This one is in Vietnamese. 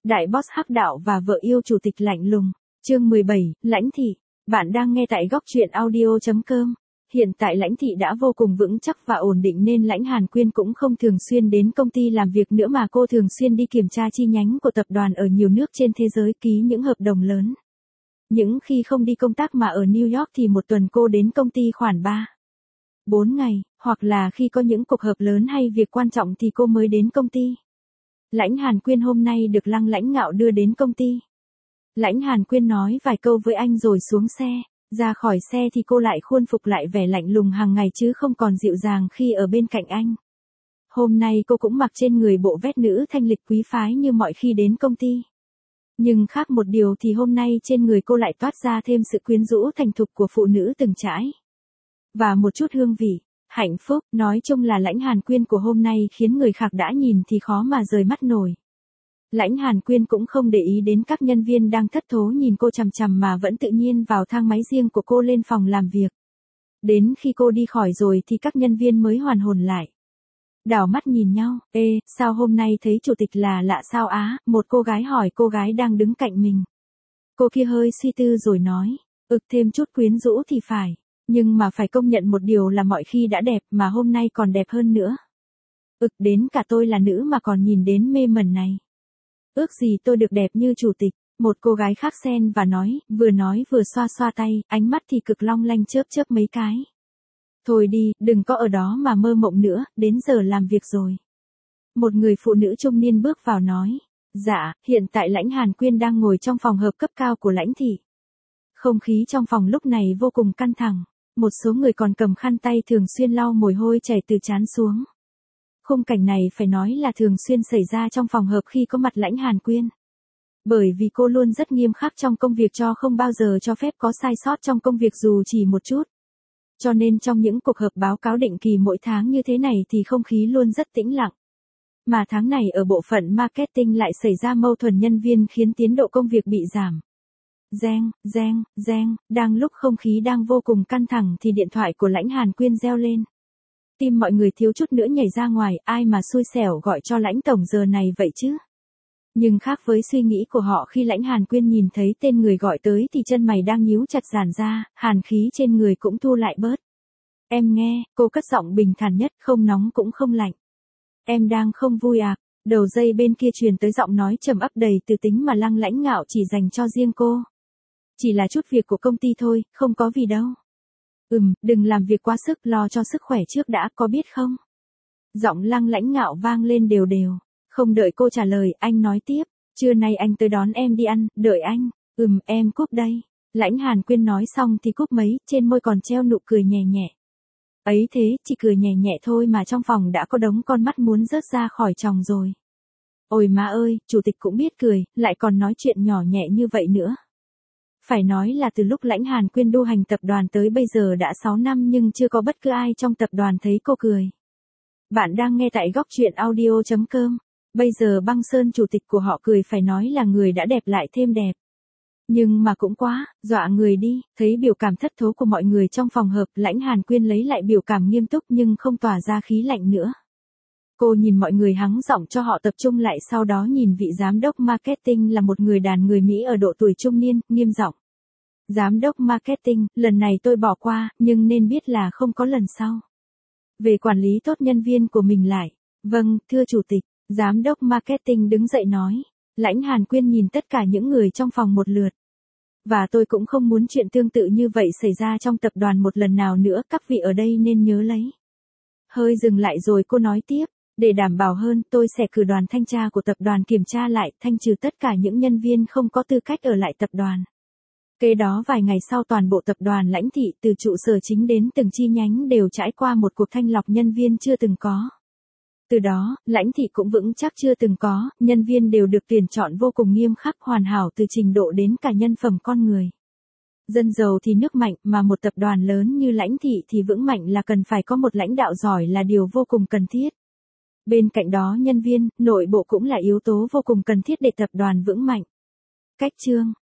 Đại boss hắc đạo và vợ yêu chủ tịch lạnh lùng. Chương 17, Lãnh Thị. Bạn đang nghe tại góc truyện audio.com. Hiện tại Lãnh Thị đã vô cùng vững chắc và ổn định nên Lãnh Hàn Quyên cũng không thường xuyên đến công ty làm việc nữa mà cô thường xuyên đi kiểm tra chi nhánh của tập đoàn ở nhiều nước trên thế giới, ký những hợp đồng lớn. Những khi không đi công tác mà ở New York thì một tuần cô đến công ty khoảng 3-4 ngày, hoặc là khi có những cuộc họp lớn hay việc quan trọng thì cô mới đến công ty. Lãnh Hàn Quyên hôm nay được Lăng Lãnh Ngạo đưa đến công ty. Lãnh Hàn Quyên nói vài câu với anh rồi xuống xe. Ra khỏi xe thì cô lại khuôn phục lại vẻ lạnh lùng hàng ngày chứ không còn dịu dàng khi ở bên cạnh anh. Hôm nay cô cũng mặc trên người bộ vest nữ thanh lịch quý phái như mọi khi đến công ty. Nhưng khác một điều thì hôm nay trên người cô lại toát ra thêm sự quyến rũ thành thục của phụ nữ từng trải. Và một chút hương vị, hạnh phúc, nói chung là Lãnh Hàn Quyên của hôm nay khiến người khác đã nhìn thì khó mà rời mắt nổi. Lãnh Hàn Quyên cũng không để ý đến các nhân viên đang thất thố nhìn cô chằm chằm mà vẫn tự nhiên vào thang máy riêng của cô lên phòng làm việc. Đến khi cô đi khỏi rồi thì các nhân viên mới hoàn hồn lại. Đảo mắt nhìn nhau, sao hôm nay thấy chủ tịch là lạ sao á, một cô gái hỏi cô gái đang đứng cạnh mình. Cô kia hơi suy tư rồi nói, thêm chút quyến rũ thì phải, nhưng mà phải công nhận một điều là mọi khi đã đẹp mà hôm nay còn đẹp hơn nữa. Đến cả tôi là nữ mà còn nhìn đến mê mẩn này. Ước gì tôi được đẹp như chủ tịch, một cô gái khác xen và nói vừa xoa xoa tay, ánh mắt thì cực long lanh chớp chớp mấy cái. Thôi đi, đừng có ở đó mà mơ mộng nữa, đến giờ làm việc rồi. Một người phụ nữ trung niên bước vào nói, dạ, hiện tại Lãnh Hàn Quyên đang ngồi trong phòng họp cấp cao của Lãnh thị. Không khí trong phòng lúc này vô cùng căng thẳng, một số người còn cầm khăn tay thường xuyên lau mồ hôi chảy từ trán xuống. Khung cảnh này phải nói là thường xuyên xảy ra trong phòng họp khi có mặt Lãnh Hàn Quyên. Bởi vì cô luôn rất nghiêm khắc trong công việc không bao giờ cho phép có sai sót trong công việc dù chỉ một chút. Cho nên trong những cuộc họp báo cáo định kỳ mỗi tháng như thế này thì không khí luôn rất tĩnh lặng. Mà tháng này ở bộ phận marketing lại xảy ra mâu thuẫn nhân viên khiến tiến độ công việc bị giảm. Reng, đang lúc không khí đang vô cùng căng thẳng thì điện thoại của Lãnh Hàn Quyên reo lên. Tim mọi người thiếu chút nữa nhảy ra ngoài, ai mà xui xẻo gọi cho Lãnh tổng giờ này vậy chứ. Nhưng khác với suy nghĩ của họ khi Lãnh Hàn Quyên nhìn thấy tên người gọi tới thì chân mày đang nhíu chặt giãn ra, hàn khí trên người cũng thu lại bớt. Em nghe, cô cất giọng bình thản nhất, không nóng cũng không lạnh. Em đang không vui à? Đầu dây bên kia truyền tới giọng nói trầm ấp đầy từ tính mà Lăng Lãnh Ngạo chỉ dành cho riêng cô. Chỉ là chút việc của công ty thôi, không có gì đâu. Đừng làm việc quá sức, lo cho sức khỏe trước đã, có biết không? Giọng Lăng Lãnh Ngạo vang lên đều đều. Không đợi cô trả lời, anh nói tiếp, trưa nay anh tới đón em đi ăn, đợi anh. Em cúp đây. Lãnh Hàn Quyên nói xong thì cúp máy, trên môi còn treo nụ cười nhẹ nhẹ. Ấy thế, chỉ cười nhẹ nhẹ thôi mà trong phòng đã có đống con mắt muốn rớt ra khỏi tròng rồi. Ôi má ơi, chủ tịch cũng biết cười, lại còn nói chuyện nhỏ nhẹ như vậy nữa. Phải nói là từ lúc Lãnh Hàn Quyên đu hành tập đoàn tới bây giờ đã 6 năm nhưng chưa có bất cứ ai trong tập đoàn thấy cô cười. Bạn đang nghe tại góc truyện audio.com. Bây giờ Băng Sơn chủ tịch của họ cười phải nói là người đã đẹp lại thêm đẹp. Nhưng mà cũng quá, dọa người đi, thấy biểu cảm thất thố của mọi người trong phòng họp, Lãnh Hàn Quyên lấy lại biểu cảm nghiêm túc nhưng không tỏa ra khí lạnh nữa. Cô nhìn mọi người hắng giọng cho họ tập trung lại, sau đó nhìn vị giám đốc marketing là một người đàn người Mỹ ở độ tuổi trung niên, nghiêm giọng. Giám đốc marketing, lần này tôi bỏ qua, nhưng nên biết là không có lần sau. Về quản lý tốt nhân viên của mình lại. Vâng, thưa chủ tịch. Giám đốc marketing đứng dậy nói. Lãnh Hàn Quyên nhìn tất cả những người trong phòng một lượt. Và tôi cũng không muốn chuyện tương tự như vậy xảy ra trong tập đoàn một lần nào nữa, các vị ở đây nên nhớ lấy. Hơi dừng lại rồi cô nói tiếp. Để đảm bảo hơn, tôi sẽ cử đoàn thanh tra của tập đoàn kiểm tra lại, thanh trừ tất cả những nhân viên không có tư cách ở lại tập đoàn. Kế đó vài ngày sau toàn bộ tập đoàn Lãnh thị từ trụ sở chính đến từng chi nhánh đều trải qua một cuộc thanh lọc nhân viên chưa từng có. Từ đó, Lãnh thị cũng vững chắc chưa từng có, nhân viên đều được tuyển chọn vô cùng nghiêm khắc, hoàn hảo từ trình độ đến cả nhân phẩm con người. Dân giàu thì nước mạnh, mà một tập đoàn lớn như Lãnh thị thì vững mạnh là cần phải có một lãnh đạo giỏi là điều vô cùng cần thiết. Bên cạnh đó nhân viên, nội bộ cũng là yếu tố vô cùng cần thiết để tập đoàn vững mạnh. Cách chương